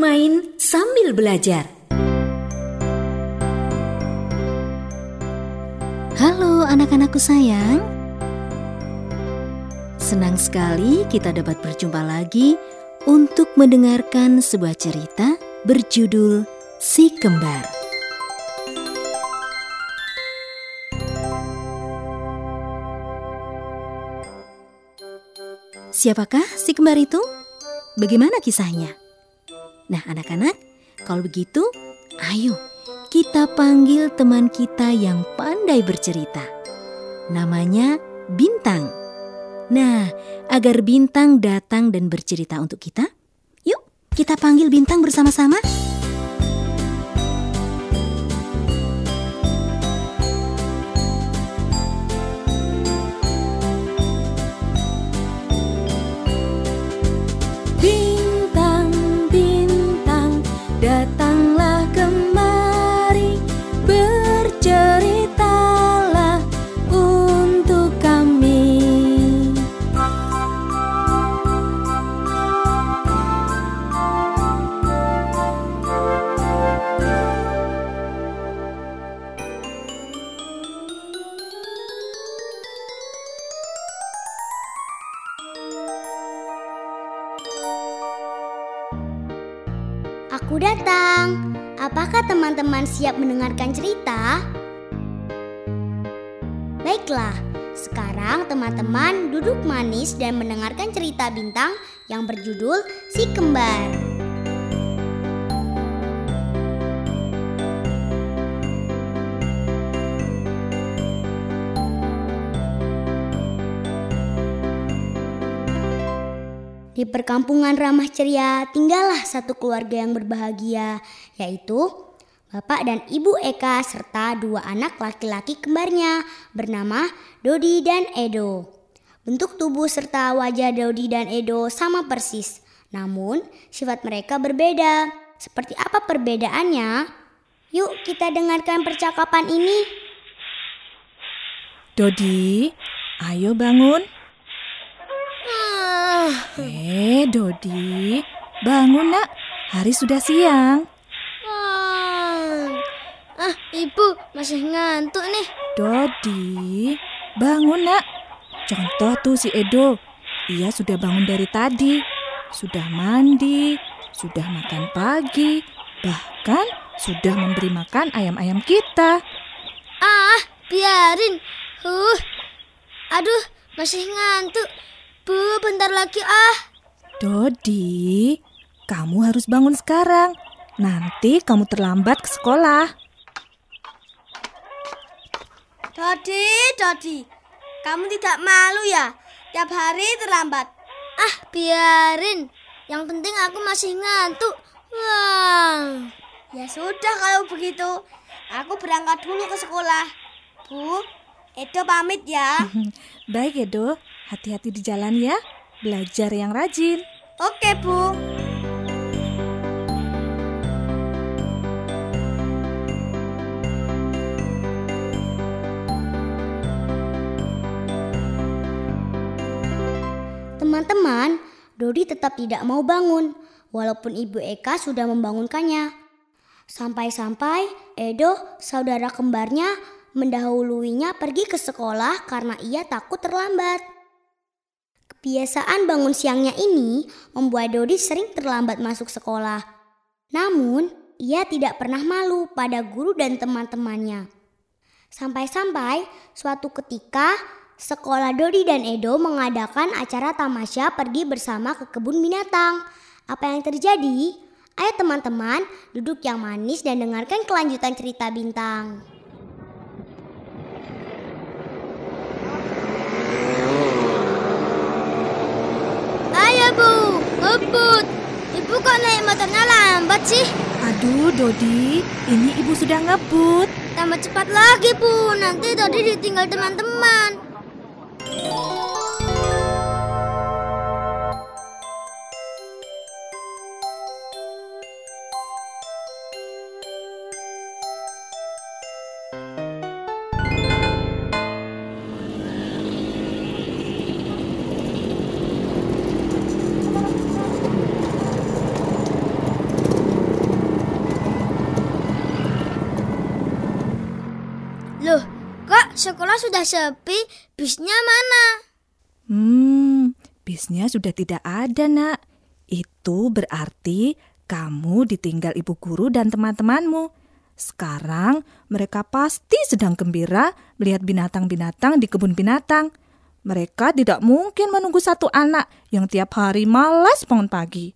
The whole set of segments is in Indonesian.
bermain sambil belajar. Halo anak-anakku sayang. Senang sekali kita dapat berjumpa lagi untuk mendengarkan sebuah cerita berjudul Si Kembar. Siapakah si kembar itu? Bagaimana kisahnya? Nah anak-anak, kalau begitu, ayo kita panggil teman kita yang pandai bercerita. Namanya Bintang. Nah, agar Bintang datang dan bercerita untuk kita, yuk kita panggil Bintang bersama-sama. Datanglah kemari, berceritalah untuk kami. Aku datang. Apakah teman-teman siap mendengarkan cerita? Baiklah, sekarang teman-teman duduk manis dan mendengarkan cerita Bintang yang berjudul Si Kembar. Di perkampungan ramah ceria tinggallah satu keluarga yang berbahagia, yaitu Bapak dan Ibu Eka serta dua anak laki-laki kembarnya bernama Dodi dan Edo. Bentuk tubuh serta wajah Dodi dan Edo sama persis, namun sifat mereka berbeda. Seperti apa perbedaannya? Yuk kita dengarkan percakapan ini. Dodi, ayo bangun. Dodi, bangun nak, hari sudah siang. Ibu masih ngantuk nih. Dodi, bangun nak. Contoh tuh si Edo, ia sudah bangun dari tadi, sudah mandi, sudah makan pagi, bahkan sudah memberi makan ayam-ayam kita. Biarin. Aduh, masih ngantuk. Bu, bentar lagi Dodi, kamu harus bangun sekarang. Nanti kamu terlambat ke sekolah. Dodi, kamu tidak malu ya? Tiap hari terlambat. Biarin. Yang penting aku masih ngantuk. Ya sudah kalau begitu. Aku berangkat dulu ke sekolah. Bu, Edo pamit ya. Baik Edo, hati-hati di jalan ya. Belajar yang rajin. Oke, Bu. Teman-teman, Dodi tetap tidak mau bangun, walaupun Ibu Eka sudah membangunkannya. Sampai-sampai Edo, saudara kembarnya, mendahuluinya pergi ke sekolah karena ia takut terlambat. Kebiasaan bangun siangnya ini membuat Dodi sering terlambat masuk sekolah. Namun, ia tidak pernah malu pada guru dan teman-temannya. Sampai-sampai suatu ketika, sekolah Dodi dan Edo mengadakan acara tamasya pergi bersama ke kebun binatang. Apa yang terjadi? Ayo teman-teman, duduk yang manis dan dengarkan kelanjutan cerita Bintang. Bu, ngebut. Ibu kok naik motornya lambat sih? Aduh Dodi, ini ibu sudah ngebut. Tambah cepat lagi Bu, nanti Dodi ditinggal teman-teman. sekolah sudah sepi, bisnya mana? Bisnya sudah tidak ada, Nak. Itu berarti kamu ditinggal ibu guru dan teman-temanmu. Sekarang mereka pasti sedang gembira melihat binatang-binatang di kebun binatang. Mereka tidak mungkin menunggu satu anak yang tiap hari malas bangun pagi.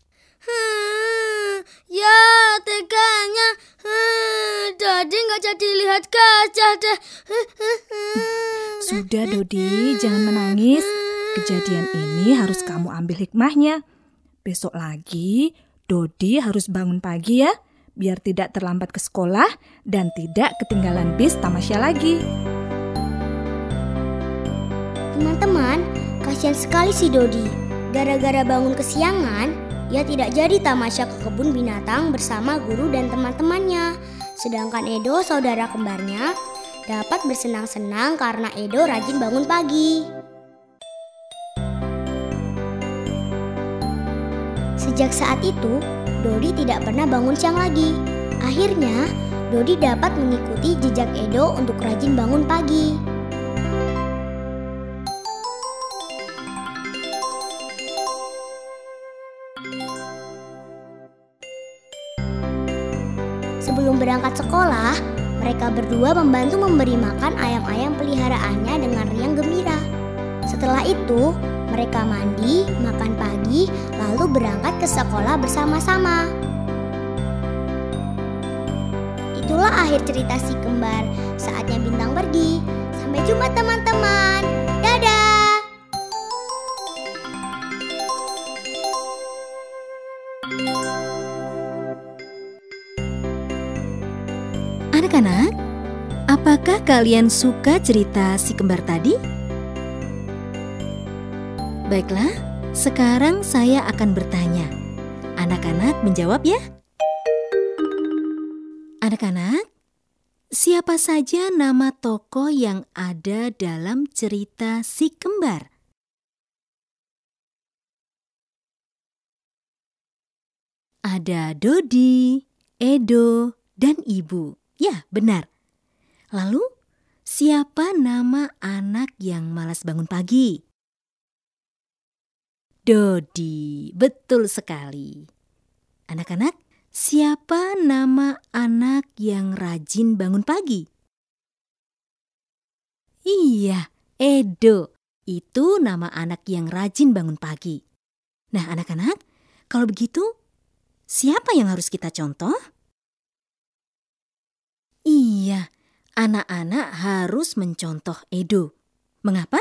Ya, teganya. Dodi nggak jadi lihat gajah deh. Sudah, Dodi, jangan menangis. Kejadian ini harus kamu ambil hikmahnya. Besok lagi, Dodi harus bangun pagi ya, biar tidak terlambat ke sekolah dan tidak ketinggalan bis tamasya lagi. Teman-teman, kasihan sekali si Dodi. Gara-gara bangun kesiangan, ia tidak jadi tamasya ke kebun binatang bersama guru dan teman-temannya. Sedangkan Edo, saudara kembarnya, dapat bersenang-senang karena Edo rajin bangun pagi. Sejak saat itu, Dodi tidak pernah bangun siang lagi. Akhirnya, Dodi dapat mengikuti jejak Edo untuk rajin bangun pagi. Sebelum berangkat sekolah, mereka berdua membantu memberi makan ayam-ayam peliharaannya dengan riang gembira. Setelah itu, mereka mandi, makan pagi, lalu berangkat ke sekolah bersama-sama. Itulah akhir cerita si kembar. Saatnya bintang pergi. Sampai jumpa teman-teman. Dadah! Anak-anak, apakah kalian suka cerita si kembar tadi? Baiklah, sekarang saya akan bertanya. Anak-anak menjawab ya. Anak-anak, siapa saja nama tokoh yang ada dalam cerita si kembar? Ada Dodi, Edo, dan Ibu. Ya, benar. Lalu, siapa nama anak yang malas bangun pagi? Dodi, betul sekali. Anak-anak, siapa nama anak yang rajin bangun pagi? Iya, Edo. Itu nama anak yang rajin bangun pagi. Nah, anak-anak, kalau begitu, siapa yang harus kita contoh? Iya, anak-anak harus mencontoh Edo. Mengapa?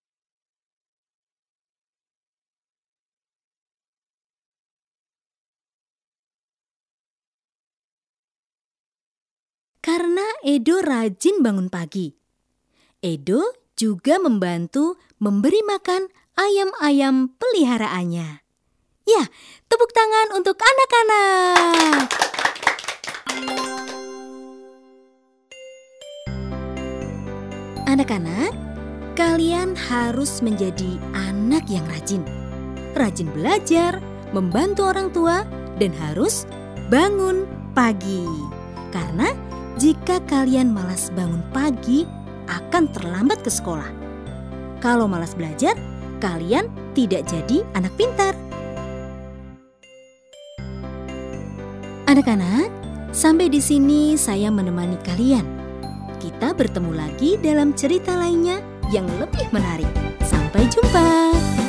Karena Edo rajin bangun pagi. Edo juga membantu memberi makan ayam-ayam peliharaannya. Ya, tepuk tangan untuk anak-anak. Anak-anak, kalian harus menjadi anak yang rajin. Rajin belajar, membantu orang tua, dan harus bangun pagi. Karena jika kalian malas bangun pagi, akan terlambat ke sekolah. Kalau malas belajar, kalian tidak jadi anak pintar. Anak-anak, sampai di sini saya menemani kalian. Kita bertemu lagi dalam cerita lainnya yang lebih menarik. Sampai jumpa.